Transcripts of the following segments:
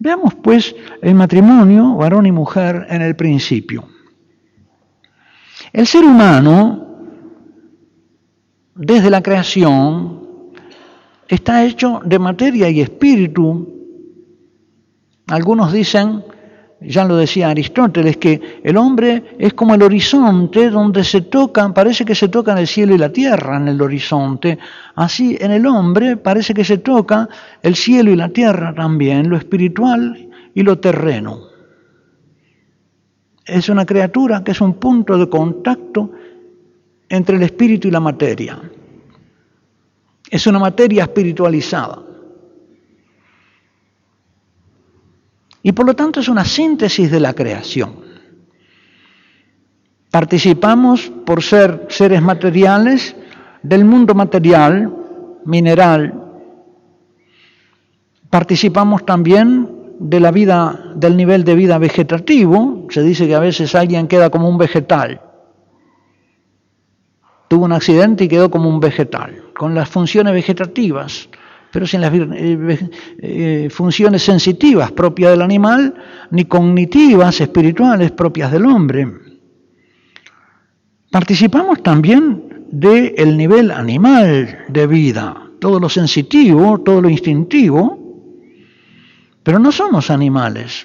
Veamos pues el matrimonio, varón y mujer, en el principio. El ser humano, desde la creación, está hecho de materia y espíritu. Algunos dicen, ya lo decía Aristóteles, que el hombre es como el horizonte donde se tocan, parece que se tocan el cielo y la tierra en el horizonte. Así en el hombre parece que se toca el cielo y la tierra también, lo espiritual y lo terreno. Es una criatura que es un punto de contacto entre el espíritu y la materia. Es una materia espiritualizada. Y por lo tanto es una síntesis de la creación. Participamos, por ser seres materiales, del mundo material, mineral. Participamos también de la vida, del nivel de vida vegetativo. Se dice que a veces alguien queda como un vegetal. Tuvo un accidente y quedó como un vegetal, con las funciones vegetativas, pero sin las funciones sensitivas propias del animal, ni cognitivas, espirituales propias del hombre. Participamos también del nivel animal de vida, todo lo sensitivo, todo lo instintivo, pero no somos animales.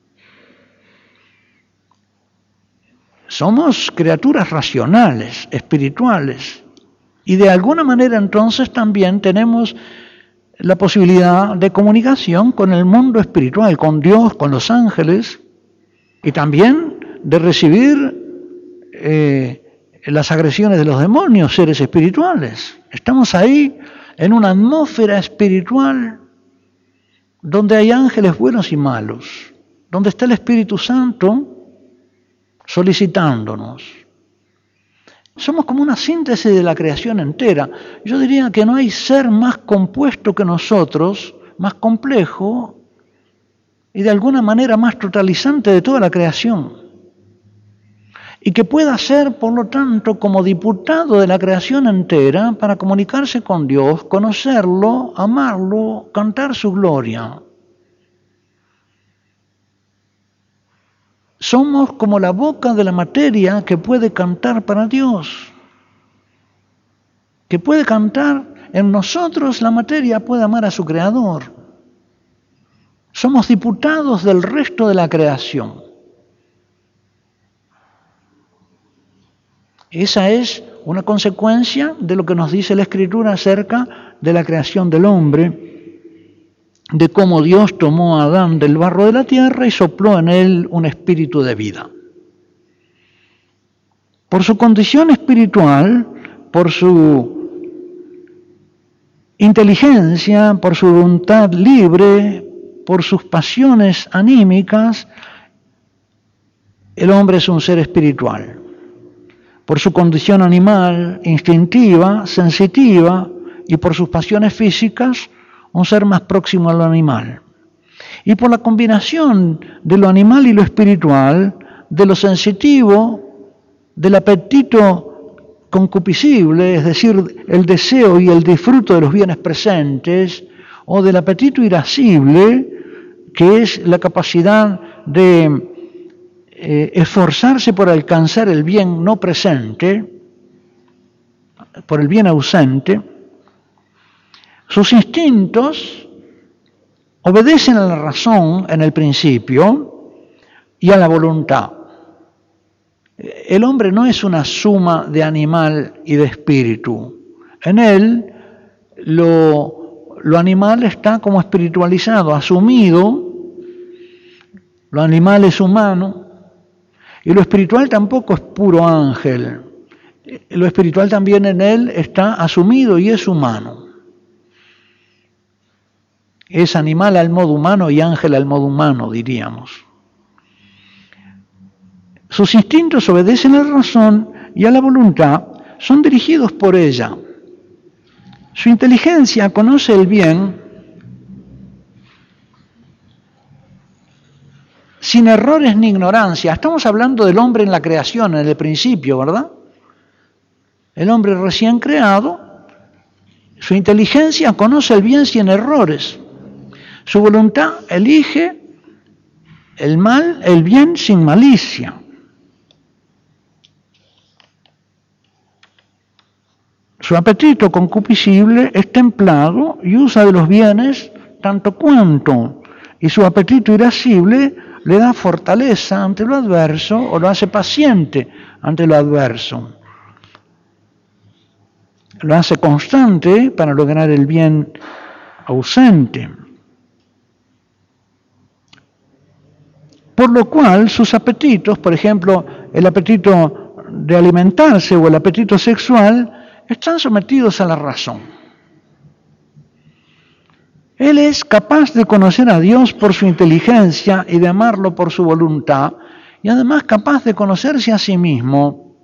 Somos criaturas racionales, espirituales, y de alguna manera entonces también tenemos la posibilidad de comunicación con el mundo espiritual, con Dios, con los ángeles, y también de recibir las agresiones de los demonios, seres espirituales. Estamos ahí en una atmósfera espiritual donde hay ángeles buenos y malos, donde está el Espíritu Santo solicitándonos. Somos como una síntesis de la creación entera. Yo diría que no hay ser más compuesto que nosotros, más complejo y de alguna manera más totalizante de toda la creación. Y que pueda ser, por lo tanto, como diputado de la creación entera para comunicarse con Dios, conocerlo, amarlo, cantar su gloria. Somos como la boca de la materia que puede cantar para Dios, que puede cantar en nosotros, la materia puede amar a su Creador. Somos diputados del resto de la creación. Esa es una consecuencia de lo que nos dice la Escritura acerca de la creación del hombre, de cómo Dios tomó a Adán del barro de la tierra y sopló en él un espíritu de vida. Por su condición espiritual, por su inteligencia, por su voluntad libre, por sus pasiones anímicas, el hombre es un ser espiritual. Por su condición animal, instintiva, sensitiva, y por sus pasiones físicas, un ser más próximo a lo animal. Y por la combinación de lo animal y lo espiritual, de lo sensitivo, del apetito concupiscible, es decir, el deseo y el disfruto de los bienes presentes, o del apetito irascible, que es la capacidad de esforzarse por alcanzar el bien no presente, por el bien ausente. Sus instintos obedecen a la razón en el principio y a la voluntad. El hombre no es una suma de animal y de espíritu. En él lo animal está como espiritualizado, asumido. Lo animal es humano y lo espiritual tampoco es puro ángel. Lo espiritual también en él está asumido y es humano. Es animal al modo humano y ángel al modo humano, diríamos. Sus instintos obedecen a la razón y a la voluntad, son dirigidos por ella. Su inteligencia conoce el bien sin errores ni ignorancia. Estamos hablando del hombre en la creación, en el principio, ¿verdad? El hombre recién creado, su inteligencia conoce el bien sin errores. Su voluntad elige el bien sin malicia. Su apetito concupiscible es templado y usa de los bienes tanto cuanto, y su apetito irascible le da fortaleza ante lo adverso o lo hace paciente ante lo adverso. Lo hace constante para lograr el bien ausente. Por lo cual sus apetitos, por ejemplo, el apetito de alimentarse o el apetito sexual, están sometidos a la razón. Él es capaz de conocer a Dios por su inteligencia y de amarlo por su voluntad, y además capaz de conocerse a sí mismo.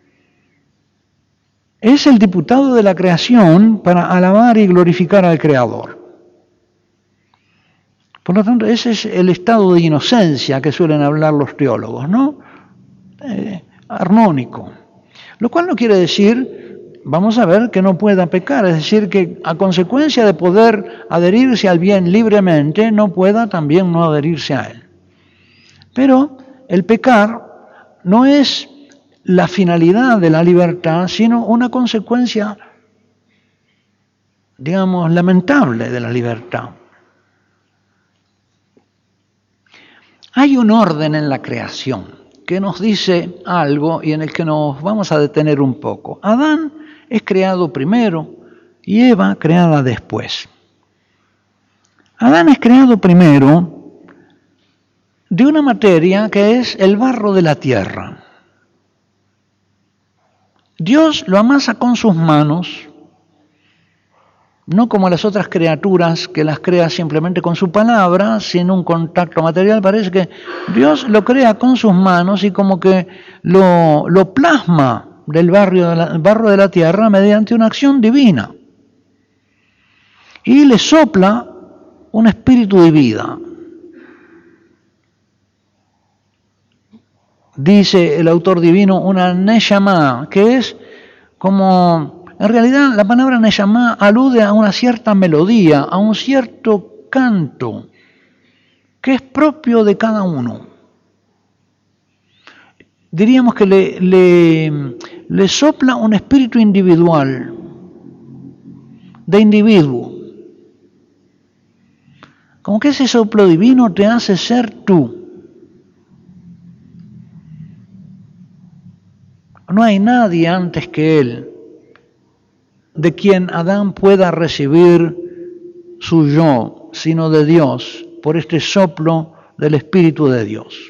Es el diputado de la creación para alabar y glorificar al Creador. Por lo tanto, ese es el estado de inocencia que suelen hablar los teólogos, ¿no? Armónico. Lo cual no quiere decir, vamos a ver, que no pueda pecar, es decir, que a consecuencia de poder adherirse al bien libremente, no pueda también no adherirse a él. Pero el pecar no es la finalidad de la libertad, sino una consecuencia, digamos, lamentable de la libertad. Hay un orden en la creación que nos dice algo y en el que nos vamos a detener un poco. Adán es creado primero y Eva creada después. Adán es creado primero de una materia que es el barro de la tierra. Dios lo amasa con sus manos, no como las otras criaturas que las crea simplemente con su palabra, sin un contacto material. Parece que Dios lo crea con sus manos y como que lo plasma del barro de la tierra mediante una acción divina. Y le sopla un espíritu de vida. Dice el autor divino una neshama, que es como... En realidad, la palabra neshama alude a una cierta melodía, a un cierto canto, que es propio de cada uno. Diríamos que le sopla un espíritu individual, de individuo. Como que ese soplo divino te hace ser tú. No hay nadie antes que él de quien Adán pueda recibir su yo, sino de Dios, por este soplo del Espíritu de Dios.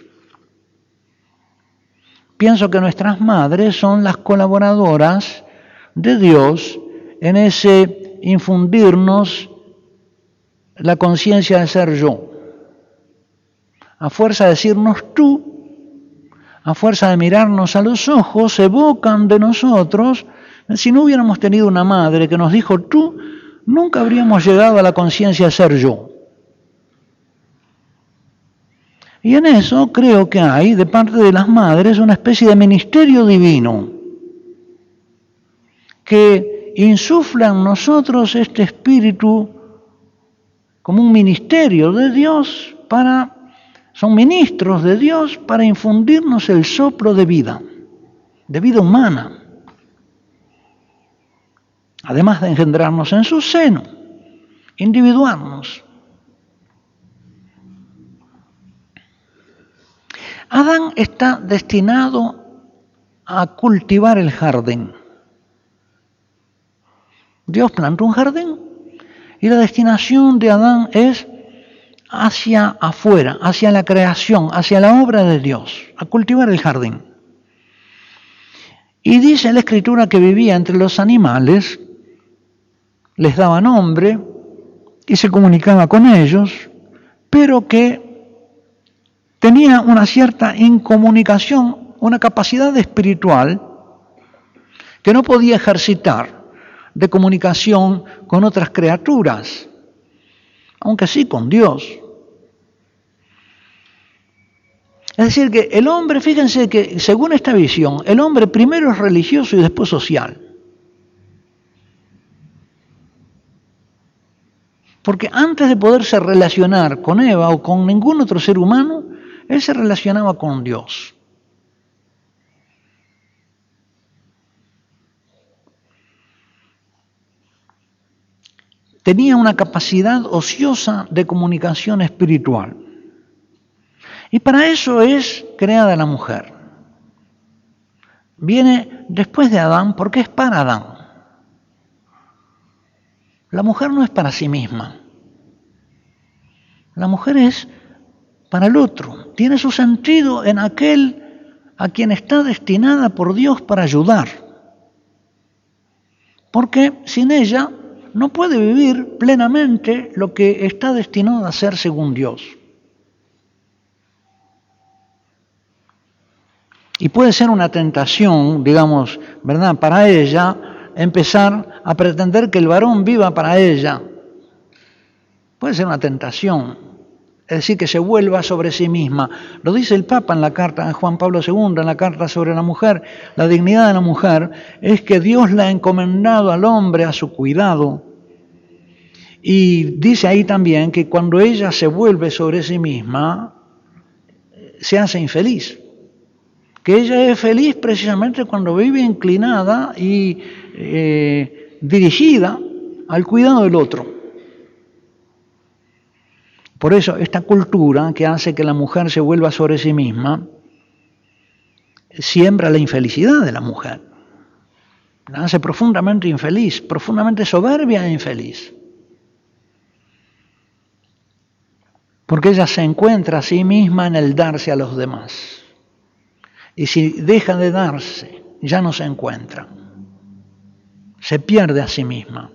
Pienso que nuestras madres son las colaboradoras de Dios en ese infundirnos la conciencia de ser yo. A fuerza de decirnos tú, a fuerza de mirarnos a los ojos, evocan de nosotros. Si no hubiéramos tenido una madre que nos dijo tú, nunca habríamos llegado a la conciencia de ser yo. Y en eso creo que hay, de parte de las madres, una especie de ministerio divino que insufla en nosotros este espíritu como un ministerio de Dios son ministros de Dios para infundirnos el soplo de vida humana. Además de engendrarnos en su seno, individuarnos. Adán está destinado a cultivar el jardín. Dios plantó un jardín y la destinación de Adán es hacia afuera, hacia la creación, hacia la obra de Dios, a cultivar el jardín. Y dice la Escritura que vivía entre los animales, les daba nombre y se comunicaba con ellos, pero que tenía una cierta incomunicación, una capacidad espiritual que no podía ejercitar de comunicación con otras criaturas, aunque sí con Dios. Es decir, que el hombre, fíjense que según esta visión, el hombre primero es religioso y después social. Porque antes de poderse relacionar con Eva o con ningún otro ser humano, Él se relacionaba con Dios. Tenía una capacidad ociosa de comunicación espiritual. Y para eso es creada la mujer. Viene después de Adán porque es para Adán. La mujer no es para sí misma. La mujer es para el otro. Tiene su sentido en aquel a quien está destinada por Dios para ayudar. Porque sin ella no puede vivir plenamente lo que está destinado a hacer según Dios. Y puede ser una tentación, digamos, ¿verdad?, para ella empezar a pretender que el varón viva para ella. Puede ser una tentación, es decir, que se vuelva sobre sí misma. Lo dice el Papa en la carta de Juan Pablo II, en la carta sobre la mujer. La dignidad de la mujer es que Dios la ha encomendado al hombre a su cuidado. Y dice ahí también que cuando ella se vuelve sobre sí misma, se hace infeliz. Que ella es feliz precisamente cuando vive inclinada y dirigida al cuidado del otro. Por eso esta cultura que hace que la mujer se vuelva sobre sí misma siembra la infelicidad de la mujer. La hace profundamente infeliz, profundamente soberbia e infeliz. Porque ella se encuentra a sí misma en el darse a los demás. Y si deja de darse, ya no se encuentra. Se pierde a sí misma.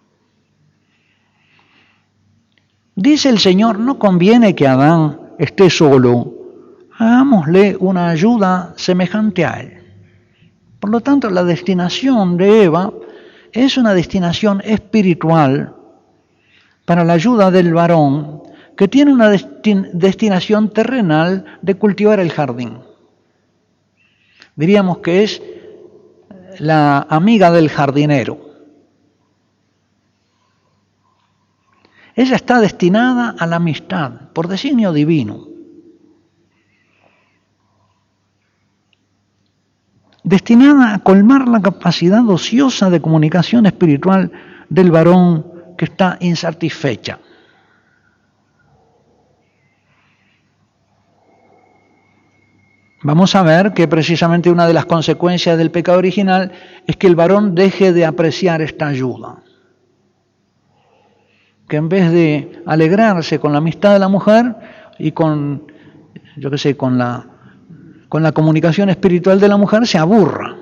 Dice el Señor, no conviene que Adán esté solo, hagámosle una ayuda semejante a él. Por lo tanto, la destinación de Eva es una destinación espiritual para la ayuda del varón que tiene una destinación terrenal de cultivar el jardín. Diríamos que es la amiga del jardinero. Ella está destinada a la amistad por designio divino. Destinada a colmar la capacidad ociosa de comunicación espiritual del varón que está insatisfecha. Vamos a ver que precisamente una de las consecuencias del pecado original es que el varón deje de apreciar esta ayuda. Que en vez de alegrarse con la amistad de la mujer y con la comunicación espiritual de la mujer, se aburra.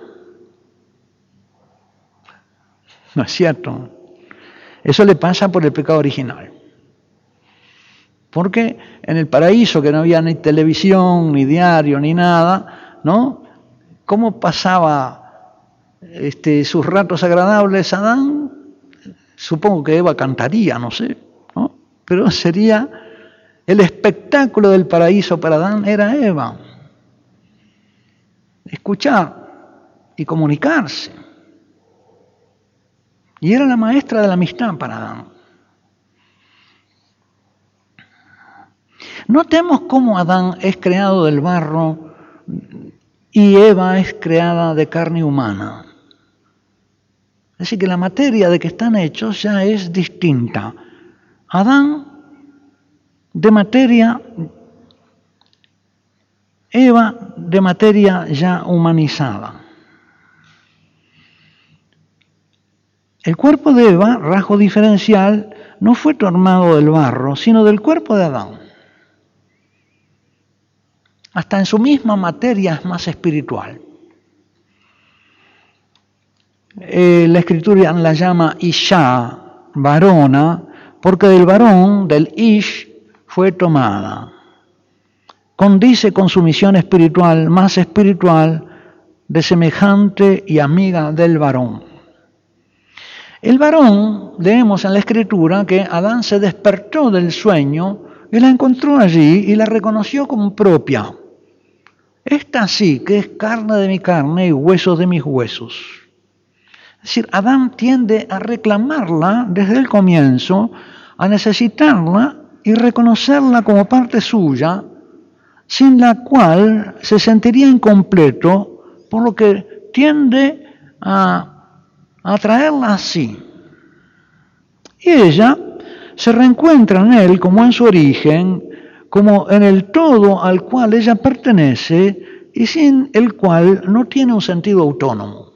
¿No es cierto? Eso le pasa por el pecado original. Porque en el paraíso, que no había ni televisión, ni diario, ni nada, ¿no? ¿Cómo pasaba sus ratos agradables Adán? Supongo que Eva cantaría, no sé, ¿no? Pero sería el espectáculo del paraíso para Adán, era Eva. Escuchar y comunicarse. Y era la maestra de la amistad para Adán. Notemos cómo Adán es creado del barro y Eva es creada de carne humana. Es decir, que la materia de que están hechos ya es distinta. Adán de materia, Eva de materia ya humanizada. El cuerpo de Eva, rasgo diferencial, no fue tomado del barro, sino del cuerpo de Adán. Hasta en su misma materia es más espiritual. La Escritura la llama Isha, varona, porque del varón, del Ish, fue tomada. Condice con su misión espiritual, más espiritual, de semejante y amiga del varón. El varón, leemos en la Escritura que Adán se despertó del sueño y la encontró allí y la reconoció como propia. Esta sí, que es carne de mi carne y huesos de mis huesos. Es decir, Adán tiende a reclamarla desde el comienzo, a necesitarla y reconocerla como parte suya, sin la cual se sentiría incompleto, por lo que tiende a atraerla así. Y ella se reencuentra en él como en su origen, como en el todo al cual ella pertenece y sin el cual no tiene un sentido autónomo.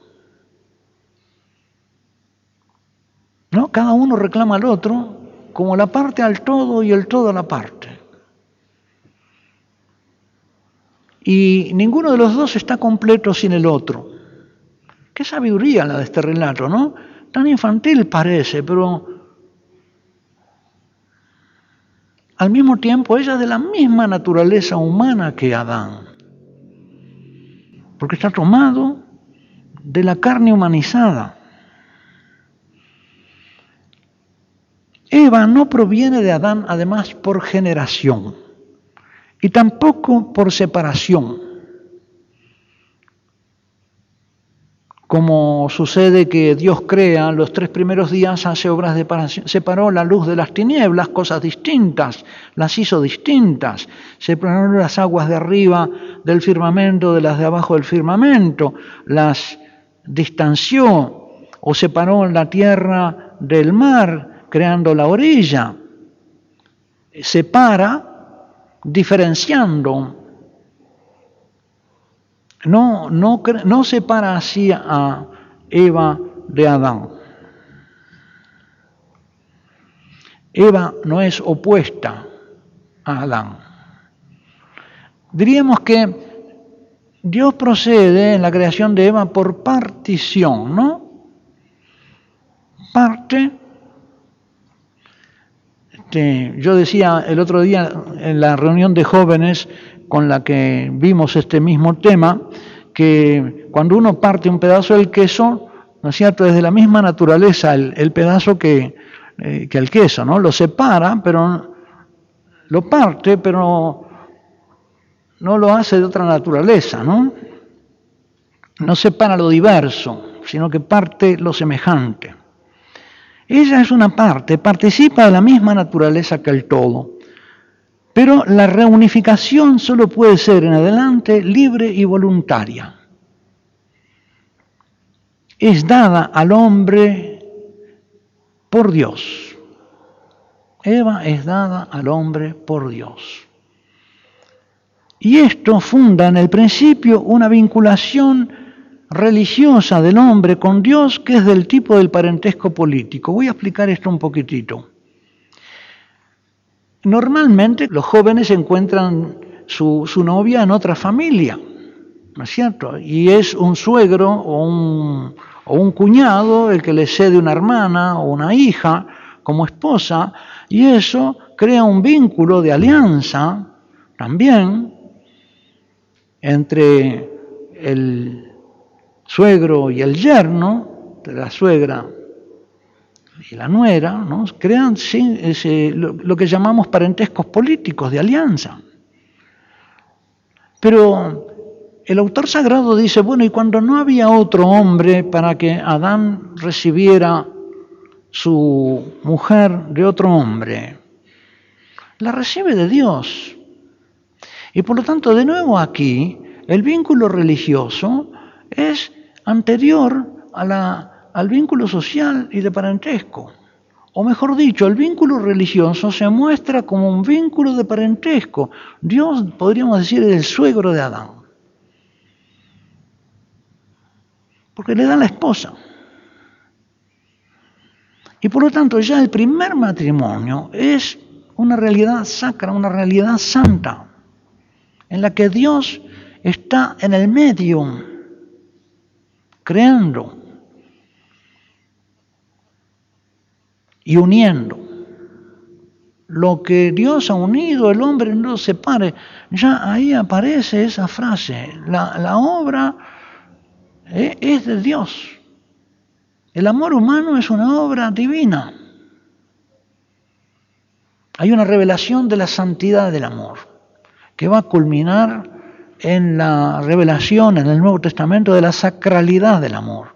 ¿No? Cada uno reclama al otro como la parte al todo y el todo a la parte. Y ninguno de los dos está completo sin el otro. Qué sabiduría la de este relato, ¿no? Tan infantil parece, pero al mismo tiempo ella es de la misma naturaleza humana que Adán, porque está tomado de la carne humanizada. Eva no proviene de Adán, además, por generación, y tampoco por separación, como sucede que Dios crea los 3 primeros días, hace obras de separación, separó la luz de las tinieblas, cosas distintas, las hizo distintas, separó las aguas de arriba del firmamento de las de abajo del firmamento, las distanció, o separó la tierra del mar, creando la orilla. Separa diferenciando. No separa así a Eva de Adán. Eva no es opuesta a Adán. Diríamos que Dios procede en la creación de Eva por partición, ¿no? Parte. Yo decía el otro día en la reunión de jóvenes con la que vimos este mismo tema, que cuando uno parte un pedazo del queso, ¿no es cierto?, es de la misma naturaleza el pedazo que el queso, ¿no? Lo separa, pero lo parte, pero no lo hace de otra naturaleza, ¿no? No separa lo diverso, sino que parte lo semejante. Ella es una parte, participa de la misma naturaleza que el todo. Pero la reunificación solo puede ser en adelante libre y voluntaria. Es dada al hombre por Dios. Eva es dada al hombre por Dios. Y esto funda en el principio una vinculación religiosa del hombre con Dios que es del tipo del parentesco político. Voy a explicar esto un poquitito. Normalmente los jóvenes encuentran su novia en otra familia, ¿no es cierto? Y es un suegro o un cuñado el que le cede una hermana o una hija como esposa, y eso crea un vínculo de alianza también entre el suegro y el yerno, de la suegra y la nuera, ¿no? Crean lo que llamamos parentescos políticos de alianza. Pero el autor sagrado dice, bueno, y cuando no había otro hombre para que Adán recibiera su mujer de otro hombre, la recibe de Dios. Y por lo tanto, de nuevo aquí, el vínculo religioso es anterior al vínculo social y de parentesco. O mejor dicho, el vínculo religioso se muestra como un vínculo de parentesco. Dios, podríamos decir, es el suegro de Adán. Porque le da la esposa. Y por lo tanto, ya el primer matrimonio es una realidad sacra, una realidad santa, en la que Dios está en el medio, creando y uniendo. Lo que Dios ha unido, el hombre no lo separe. Ya ahí aparece esa frase. La obra es de Dios. El amor humano es una obra divina. Hay una revelación de la santidad del amor que va a culminar en la revelación en el Nuevo Testamento de la sacralidad del amor.